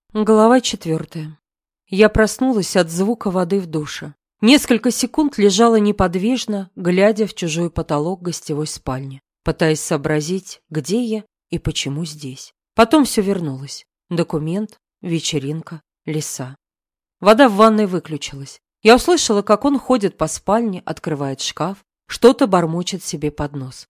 Глава 4. Я проснулась от звука воды в душе. Несколько секунд лежала неподвижно, глядя в чужой потолок гостевой спальни, пытаясь сообразить, где я и почему здесь. Потом все вернулось. Документ, вечеринка, леса. Вода в ванной выключилась. Я услышала, как он ходит по спальне, открывает шкаф, что-то бормочет себе под нос.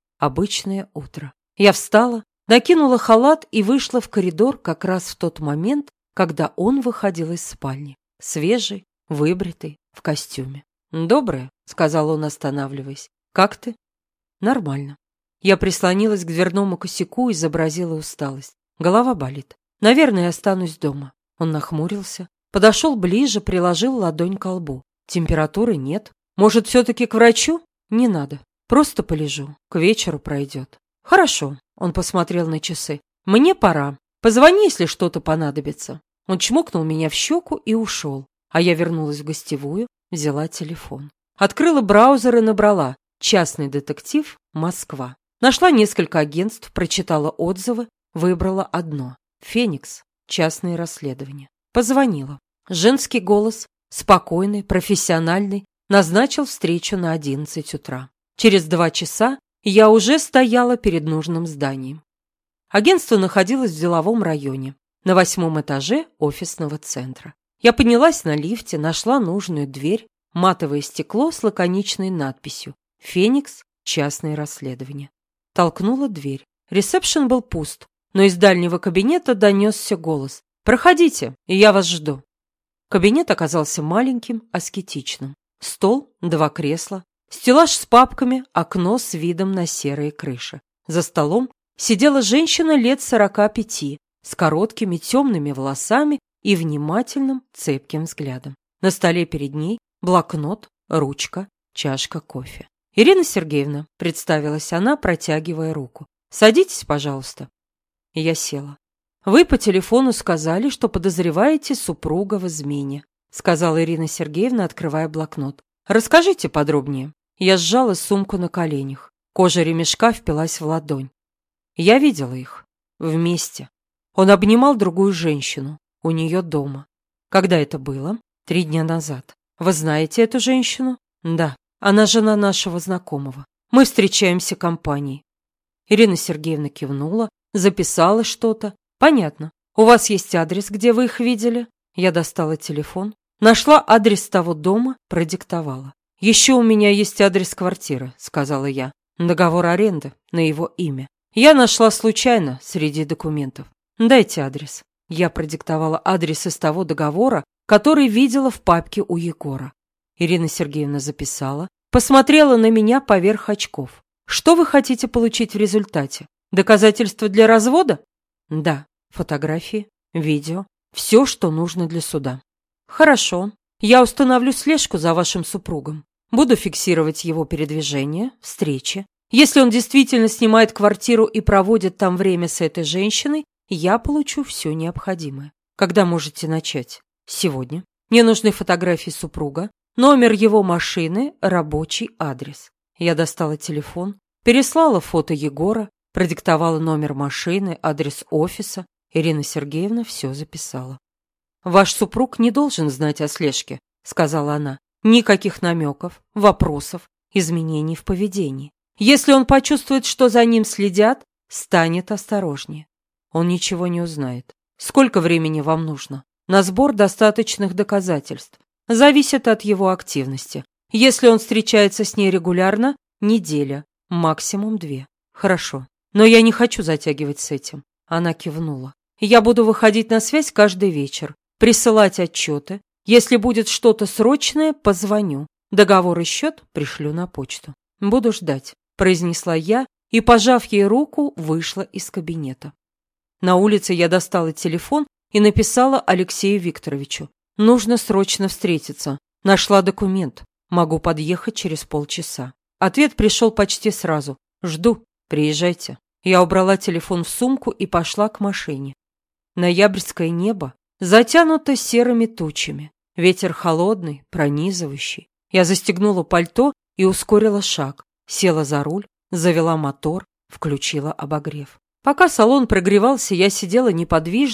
Обычное утро. Я встала, накинула халат и вышла в коридор как раз в тот момент, когда он выходил из спальни. Свежий, выбритый, в костюме. «Доброе», — сказал он, останавливаясь. «Как ты?» «Нормально». Я прислонилась к дверному косяку и изобразила усталость. Голова болит. «Наверное, останусь дома». Он нахмурился, подошел ближе, приложил ладонь к лбу. «Температуры нет. Может, все-таки к врачу?» «Не надо. Просто полежу. К вечеру пройдет». «Хорошо», — он посмотрел на часы. «Мне пора. Позвони, если что-то понадобится». Он чмокнул меня в щеку и ушел. А я вернулась в гостевую, взяла телефон. Открыла браузер и набрала «Частный детектив. Москва». Нашла несколько агентств, прочитала отзывы, выбрала одно. «Феникс. Частные расследования». Позвонила. Женский голос, спокойный, профессиональный, назначил встречу на 11 утра. Через 2 часа я уже стояла перед нужным зданием. Агентство находилось в деловом районе, на 8-м этаже офисного центра. Я поднялась на лифте, нашла нужную дверь, матовое стекло с лаконичной надписью «Феникс. Частные расследования». Толкнула дверь. Ресепшн был пуст, но из дальнего кабинета донесся голос: «Проходите, и я вас жду». Кабинет оказался маленьким, аскетичным. Стол, 2 кресла, стеллаж с папками, окно с видом на серые крыши. За столом сидела женщина лет 45, с короткими темными волосами и внимательным, цепким взглядом. На столе перед ней блокнот, ручка, чашка кофе. «Ирина Сергеевна», — представилась она, протягивая руку. «Садитесь, пожалуйста». Я села. «Вы по телефону сказали, что подозреваете супруга в измене», — сказала Ирина Сергеевна, открывая блокнот. «Расскажите подробнее». Я сжала сумку на коленях. Кожа ремешка впилась в ладонь. Я видела их. Вместе. Он обнимал другую женщину. У нее дома. Когда это было? 3 дня назад. Вы знаете эту женщину? Да. Она жена нашего знакомого. Мы встречаемся компанией. Ирина Сергеевна кивнула, записала что-то. Понятно. У вас есть адрес, где вы их видели? Я достала телефон. Нашла адрес того дома, продиктовала. «Еще у меня есть адрес квартиры», — сказала я. «Договор аренды на его имя. Я нашла случайно среди документов. Дайте адрес». Я продиктовала адрес из того договора, который видела в папке у Егора. Ирина Сергеевна записала, посмотрела на меня поверх очков. «Что вы хотите получить в результате? Доказательства для развода?» «Да. Фотографии, видео, все, что нужно для суда». «Хорошо. Я установлю слежку за вашим супругом. Буду фиксировать его передвижения, встречи. Если он действительно снимает квартиру и проводит там время с этой женщиной, я получу все необходимое. Когда можете начать? Сегодня. Мне нужны фотографии супруга, номер его машины, рабочий адрес». Я достала телефон, переслала фото Егора, продиктовала номер машины, адрес офиса. Ирина Сергеевна все записала. «Ваш супруг не должен знать о слежке», — сказала она. «Никаких намеков, вопросов, изменений в поведении. Если он почувствует, что за ним следят, станет осторожнее. Он ничего не узнает. Сколько времени вам нужно? На сбор достаточных доказательств. Зависит от его активности. Если он встречается с ней регулярно, неделя, максимум 2. Хорошо. Но я не хочу затягивать с этим». Она кивнула. «Я буду выходить на связь каждый вечер, присылать отчеты. Если будет что-то срочное, позвоню. Договор и счет пришлю на почту. Буду ждать», — произнесла я и, пожав ей руку, вышла из кабинета. На улице я достала телефон и написала Алексею Викторовичу. «Нужно срочно встретиться. Нашла документ. Могу подъехать через полчаса». Ответ пришел почти сразу. «Жду. Приезжайте». Я убрала телефон в сумку и пошла к машине. Ноябрьское небо затянуто серыми тучами. Ветер холодный, пронизывающий. Я застегнула пальто и ускорила шаг. Села за руль, завела мотор, включила обогрев. Пока салон прогревался, я сидела неподвижно,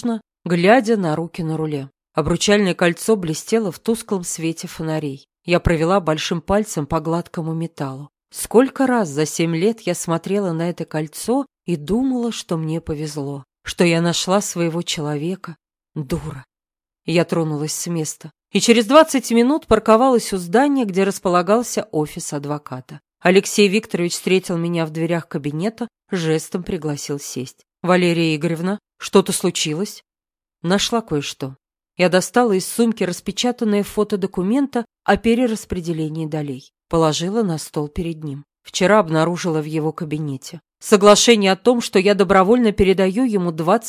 глядя на руки на руле. Обручальное кольцо блестело в тусклом свете фонарей. Я провела большим пальцем по гладкому металлу. Сколько раз за 7 лет я смотрела на это кольцо и думала, что мне повезло, что я нашла своего человека. Дура. Я тронулась с места и через 20 минут парковалась у здания, где располагался офис адвоката. Алексей Викторович встретил меня в дверях кабинета, жестом пригласил сесть. «Валерия Игоревна, что-то случилось?» Нашла кое-что. Я достала из сумки распечатанное фото документа о перераспределении долей. Положила на стол перед ним. Вчера обнаружила в его кабинете. Соглашение о том, что я добровольно передаю ему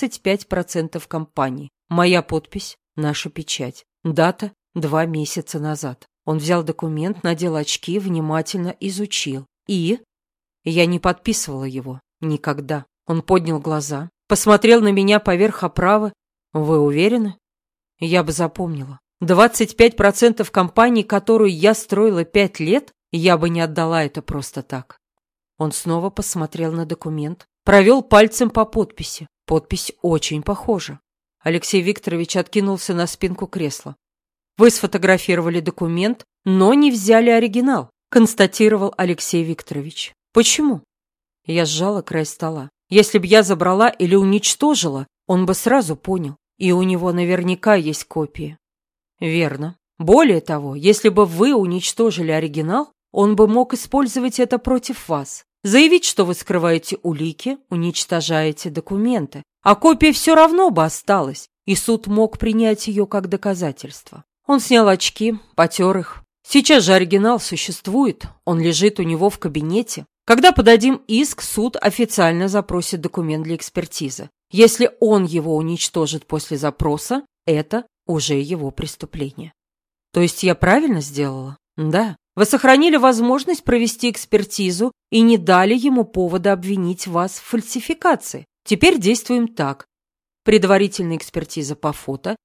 25% компании. Моя подпись, наша печать. Дата 2 месяца назад. Он взял документ, надел очки, внимательно изучил. И? Я не подписывала его. Никогда. Он поднял глаза, посмотрел на меня поверх оправы. Вы уверены? Я бы запомнила. 25% компании, которую я строила 5 лет, я бы не отдала это просто так. Он снова посмотрел на документ, провел пальцем по подписи. Подпись очень похожа. Алексей Викторович откинулся на спинку кресла. Вы сфотографировали документ, но не взяли оригинал, констатировал Алексей Викторович. Почему? Я сжала край стола. Если б я забрала или уничтожила, он бы сразу понял. И у него наверняка есть копии. Верно. Более того, если бы вы уничтожили оригинал, он бы мог использовать это против вас. Заявить, что вы скрываете улики, уничтожаете документы. А копия все равно бы осталась, и суд мог принять ее как доказательство. Он снял очки, потер их. Сейчас же оригинал существует, он лежит у него в кабинете. Когда подадим иск, суд официально запросит документ для экспертизы. Если он его уничтожит после запроса, это уже его преступление. То есть я правильно сделала? Да. Вы сохранили возможность провести экспертизу и не дали ему повода обвинить вас в фальсификации. Теперь действуем так. Предварительная экспертиза по фото,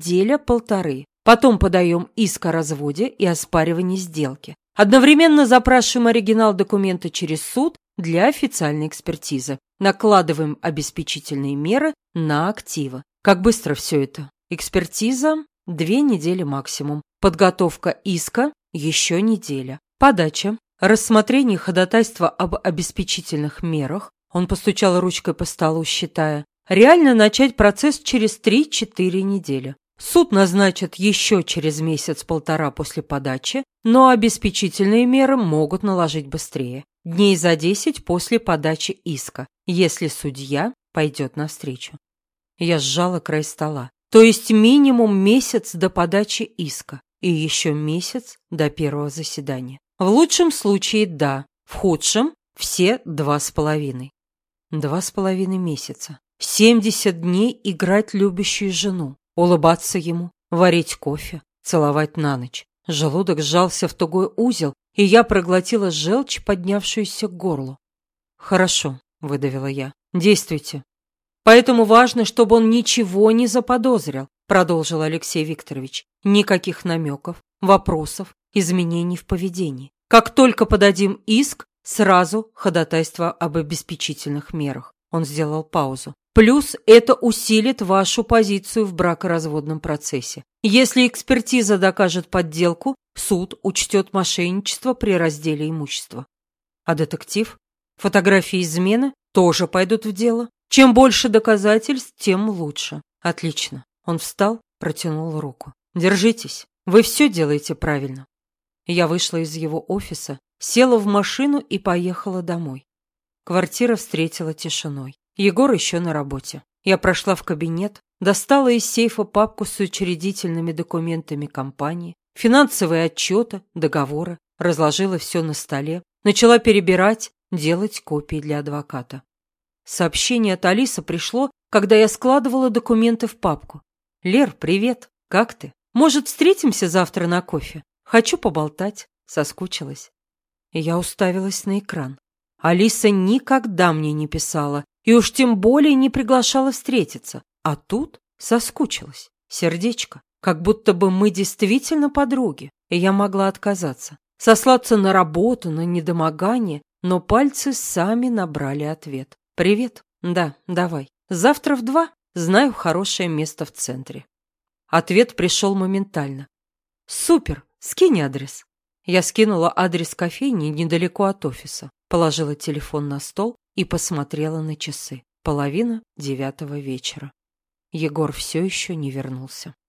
1–1,5. Потом подаем иск о разводе и оспаривании сделки. Одновременно запрашиваем оригинал документа через суд для официальной экспертизы. Накладываем обеспечительные меры на активы. Как быстро все это? Экспертиза – 2 недели максимум. Подготовка иска – еще неделя. Подача. Рассмотрение ходатайства об обеспечительных мерах. Он постучал ручкой по столу, считая. Реально начать процесс через 3–4 недели. Суд назначит еще через месяц-полтора после подачи, но обеспечительные меры могут наложить быстрее. Дней за 10 после подачи иска, если судья пойдет навстречу. Я сжала край стола. То есть минимум месяц до подачи иска и еще месяц до первого заседания. В лучшем случае да, в худшем все 2,5. 2,5 месяца. 70 дней играть любящую жену. Улыбаться ему, варить кофе, целовать на ночь. Желудок сжался в тугой узел, и я проглотила желчь, поднявшуюся к горлу. «Хорошо», — выдавила я, — «действуйте». «Поэтому важно, чтобы он ничего не заподозрил», — продолжил Алексей Викторович. «Никаких намеков, вопросов, изменений в поведении. Как только подадим иск, сразу ходатайство об обеспечительных мерах». Он сделал паузу. Плюс это усилит вашу позицию в бракоразводном процессе. Если экспертиза докажет подделку, суд учтет мошенничество при разделе имущества. А детектив? Фотографии измены тоже пойдут в дело. Чем больше доказательств, тем лучше. Отлично. Он встал, протянул руку. Держитесь, вы все делаете правильно. Я вышла из его офиса, села в машину и поехала домой. Квартира встретила тишиной. Егор еще на работе. Я прошла в кабинет, достала из сейфа папку с учредительными документами компании, финансовые отчеты, договоры, разложила все на столе, начала перебирать, делать копии для адвоката. Сообщение от Алисы пришло, когда я складывала документы в папку. «Лер, привет! Как ты? Может, встретимся завтра на кофе? Хочу поболтать». Соскучилась. Я уставилась на экран. Алиса никогда мне не писала, и уж тем более не приглашала встретиться. А тут соскучилась. Сердечко. Как будто бы мы действительно подруги, и я могла отказаться. Сослаться на работу, на недомогание, но пальцы сами набрали ответ. «Привет. Да, давай. Завтра в 2. Знаю хорошее место в центре. Ответ пришел моментально. Супер, скинь адрес. Я скинула адрес кофейни недалеко от офиса, положила телефон на стол и посмотрела на часы. 8:30 вечера. Егор все еще не вернулся.